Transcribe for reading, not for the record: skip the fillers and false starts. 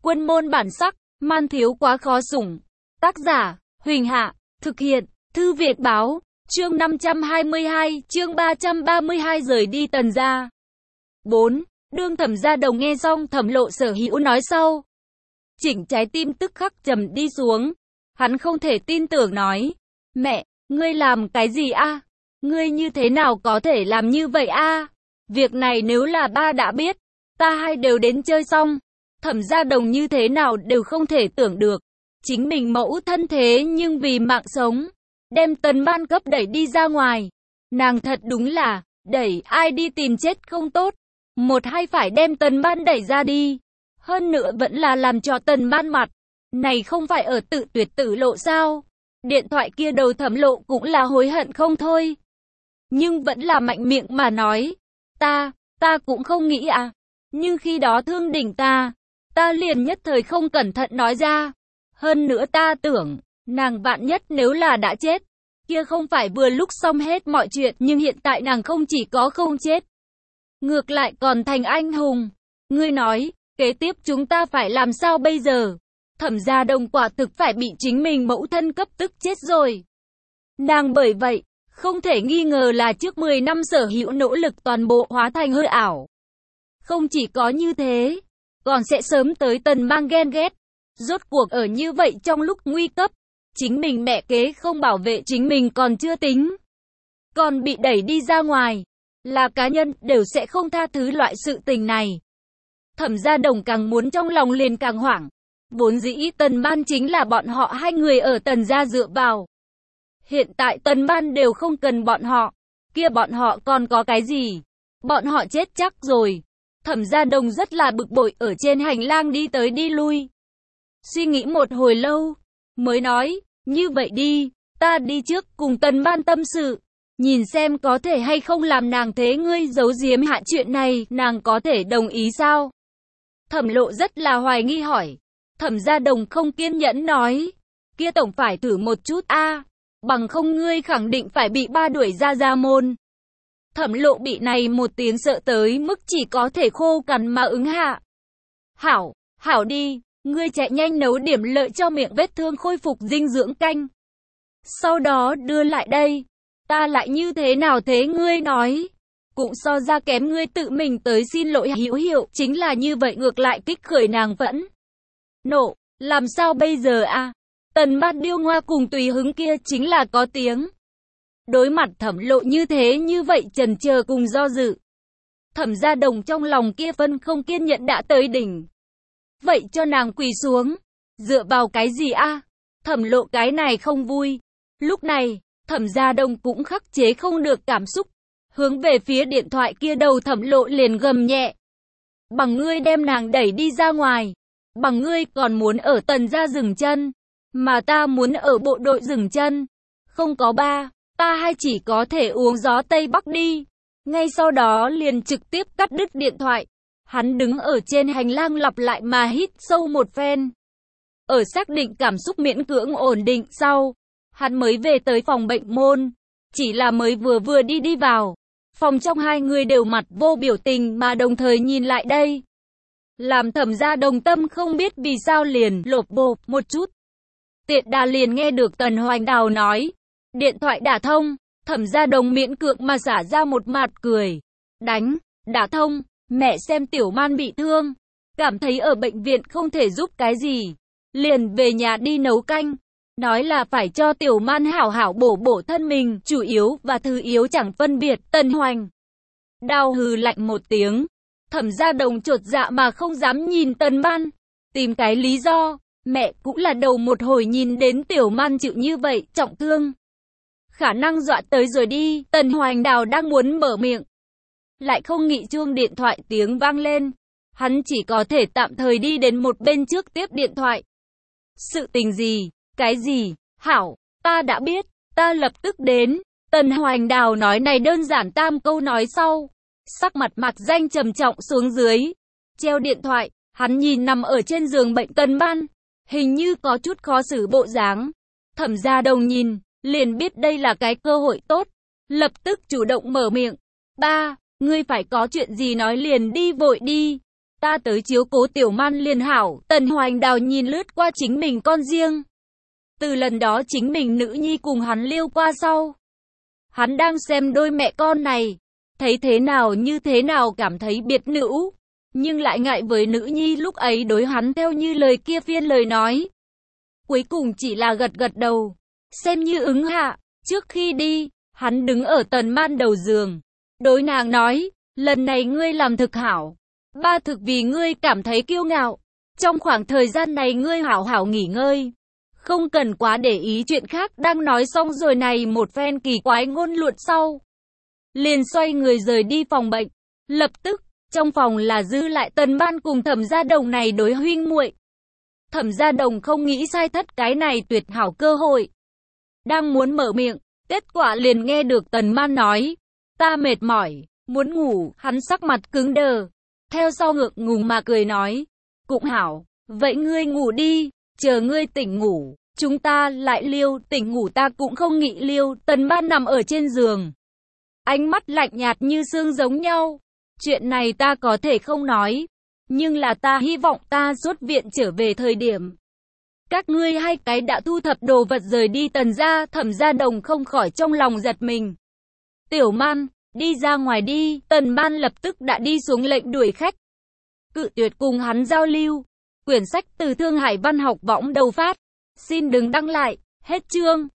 Quân môn bản sắc, man thiếu quá khó sủng. Tác giả, Huỳnh Hạ, thực hiện, Thư Việt Báo, chương 522, chương 332 rời đi Tần gia. 4. Đương Thẩm Gia Đồng nghe xong Thẩm Lộ Sở Hữu nói sau, chỉnh trái tim tức khắc trầm đi xuống. Hắn không thể tin tưởng nói, mẹ, ngươi làm cái gì a? Ngươi như thế nào có thể làm như vậy a? Việc này nếu là ba đã biết, ta hai đều đến chơi xong. Thẩm Gia Đồng như thế nào đều không thể tưởng được. Chính mình mẫu thân thế nhưng vì mạng sống, đem Tần Ban cấp đẩy đi ra ngoài. Nàng thật đúng là, đẩy ai đi tìm chết không tốt. Một hai phải đem Tần Ban đẩy ra đi. Hơn nữa vẫn là làm cho Tần Ban mặt. Này không phải ở tự tuyệt tử lộ sao? Điện thoại kia đầu Thẩm Lộ cũng là hối hận không thôi. Nhưng vẫn là mạnh miệng mà nói. Ta cũng không nghĩ à. Nhưng khi đó thương đỉnh ta liền nhất thời không cẩn thận nói ra. Hơn nữa ta tưởng, nàng vạn nhất nếu là đã chết, kia không phải vừa lúc xong hết mọi chuyện, nhưng hiện tại nàng không chỉ có không chết, ngược lại còn thành anh hùng. Ngươi nói, kế tiếp chúng ta phải làm sao bây giờ? Thẩm Gia Đồng quả thực phải bị chính mình mẫu thân cấp tức chết rồi. Nàng bởi vậy, không thể nghi ngờ là trước 10 năm sở hữu nỗ lực toàn bộ hóa thành hư ảo. Không chỉ có như thế, còn sẽ sớm tới Tần Bang ghen ghét. Rốt cuộc ở như vậy trong lúc nguy cấp, chính mình mẹ kế không bảo vệ chính mình còn chưa tính, còn bị đẩy đi ra ngoài, là cá nhân đều sẽ không tha thứ loại sự tình này. Thẩm Gia Đồng càng muốn trong lòng liền càng hoảng. Vốn dĩ Tần Ban chính là bọn họ hai người ở Tần gia dựa vào. Hiện tại Tần Ban đều không cần bọn họ, kia bọn họ còn có cái gì? Bọn họ chết chắc rồi. Thẩm Gia Đồng rất là bực bội ở trên hành lang đi tới đi lui. Suy nghĩ một hồi lâu, mới nói, như vậy đi, ta đi trước cùng Tần Ban tâm sự, nhìn xem có thể hay không làm nàng thế ngươi giấu giếm hạ chuyện này, nàng có thể đồng ý sao? Thẩm Lộ rất là hoài nghi hỏi. Thẩm Gia Đồng không kiên nhẫn nói, kia tổng phải thử một chút a, bằng không ngươi khẳng định phải bị ba đuổi ra gia môn. Thẩm Lộ bị này một tiếng sợ tới mức chỉ có thể khô cằn mà ứng hạ. Hảo đi, ngươi chạy nhanh nấu điểm lợi cho miệng vết thương khôi phục dinh dưỡng canh. Sau đó đưa lại đây, ta lại như thế nào thế ngươi nói? Cũng so ra kém ngươi tự mình tới xin lỗi hữu hiệu, chính là như vậy ngược lại kích khởi nàng vẫn nộ, làm sao bây giờ a? Tần Bát điêu ngoa cùng tùy hứng kia chính là có tiếng. Đối mặt Thẩm Lộ như thế như vậy chần chờ cùng do dự. Thẩm Gia Đồng trong lòng kia phân không kiên nhẫn đã tới đỉnh. Vậy cho nàng quỳ xuống. Dựa vào cái gì a? Thẩm Lộ cái này không vui. Lúc này, Thẩm Gia Đồng cũng khắc chế không được cảm xúc. Hướng về phía điện thoại kia đầu Thẩm Lộ liền gầm nhẹ. Bằng ngươi đem nàng đẩy đi ra ngoài. Bằng ngươi còn muốn ở Tần gia dừng chân. Mà ta muốn ở bộ đội dừng chân. Không có ba, ta hay chỉ có thể uống gió Tây Bắc đi. Ngay sau đó liền trực tiếp cắt đứt điện thoại. Hắn đứng ở trên hành lang lặp lại mà hít sâu một phen. Ở xác định cảm xúc miễn cưỡng ổn định sau, hắn mới về tới phòng bệnh môn. Chỉ là mới vừa đi vào, phòng trong hai người đều mặt vô biểu tình mà đồng thời nhìn lại đây. Làm Thẩm Gia Đồng tâm không biết vì sao liền lột bột một chút. Tiện đà liền nghe được Tần Hoành Đào nói, điện thoại đã thông. Thẩm Gia Đồng miễn cưỡng mà xả ra một mặt cười. Đã thông, mẹ xem Tiểu Man bị thương, cảm thấy ở bệnh viện không thể giúp cái gì, liền về nhà đi nấu canh, nói là phải cho Tiểu Man hảo hảo bổ thân mình, chủ yếu và thứ yếu chẳng phân biệt. Tần Hoành Đào hừ lạnh một tiếng. Thẩm Gia Đồng chột dạ mà không dám nhìn Tần Man, tìm cái lý do, mẹ cũng là đầu một hồi nhìn đến Tiểu Man chịu như vậy, trọng thương, khả năng dọa tới rồi đi. Tần Hoành Đào đang muốn mở miệng, lại không nghĩ chuông điện thoại tiếng vang lên. Hắn chỉ có thể tạm thời đi đến một bên trước tiếp điện thoại. Sự tình gì? Cái gì? Hảo, ta đã biết, ta lập tức đến. Tần Hoành Đào nói này đơn giản tam câu nói sau, sắc mặt Mạc Danh trầm trọng xuống dưới. Treo điện thoại, hắn nhìn nằm ở trên giường bệnh Tần Ban, hình như có chút khó xử bộ dáng. Thẩm Gia Đồng nhìn, liền biết đây là cái cơ hội tốt, lập tức chủ động mở miệng. Ba, ngươi phải có chuyện gì nói liền đi vội đi. Ta tới chiếu cố Tiểu Man liền hảo. Tần Hoành Đào nhìn lướt qua chính mình con riêng. Từ lần đó chính mình nữ nhi cùng hắn liêu qua sau. Hắn đang xem đôi mẹ con này. Thấy thế nào như thế nào cảm thấy biệt nữ. Nhưng lại ngại với nữ nhi lúc ấy đối hắn theo như lời kia phiên lời nói. Cuối cùng chỉ là gật gật đầu. Xem như ứng hạ. Trước khi đi, hắn đứng ở Tần Man đầu giường. Đối nàng nói, lần này ngươi làm thực hảo. Ba thực vì ngươi cảm thấy kiêu ngạo. Trong khoảng thời gian này ngươi hảo hảo nghỉ ngơi. Không cần quá để ý chuyện khác. Đang nói xong rồi này một phen kỳ quái ngôn luận sau. Liền xoay người rời đi phòng bệnh. Lập tức, trong phòng là dư lại Tần Man cùng Thẩm Gia Đồng này đối huynh muội. Thẩm Gia Đồng không nghĩ sai thất cái này tuyệt hảo cơ hội. Đang muốn mở miệng, kết quả liền nghe được Tần Man nói. Ta mệt mỏi, muốn ngủ. Hắn sắc mặt cứng đờ. Theo sau ngượng ngùng mà cười nói. Cũng hảo, vậy ngươi ngủ đi, chờ ngươi tỉnh ngủ. Chúng ta lại liêu, tỉnh ngủ ta cũng không nghĩ liêu. Tần Man nằm ở trên giường. Ánh mắt lạnh nhạt như xương giống nhau. Chuyện này ta có thể không nói. Nhưng là ta hy vọng ta xuất viện trở về thời điểm. Các ngươi hai cái đã thu thập đồ vật rời đi Tần gia. Thẩm Gia Đồng không khỏi trong lòng giật mình. Tiểu Man, đi ra ngoài đi. Tần Man lập tức đã đi xuống lệnh đuổi khách. Cự tuyệt cùng hắn giao lưu. Quyển sách từ Thương Hải Văn Học Võng đầu phát. Xin đừng đăng lại. Hết chương.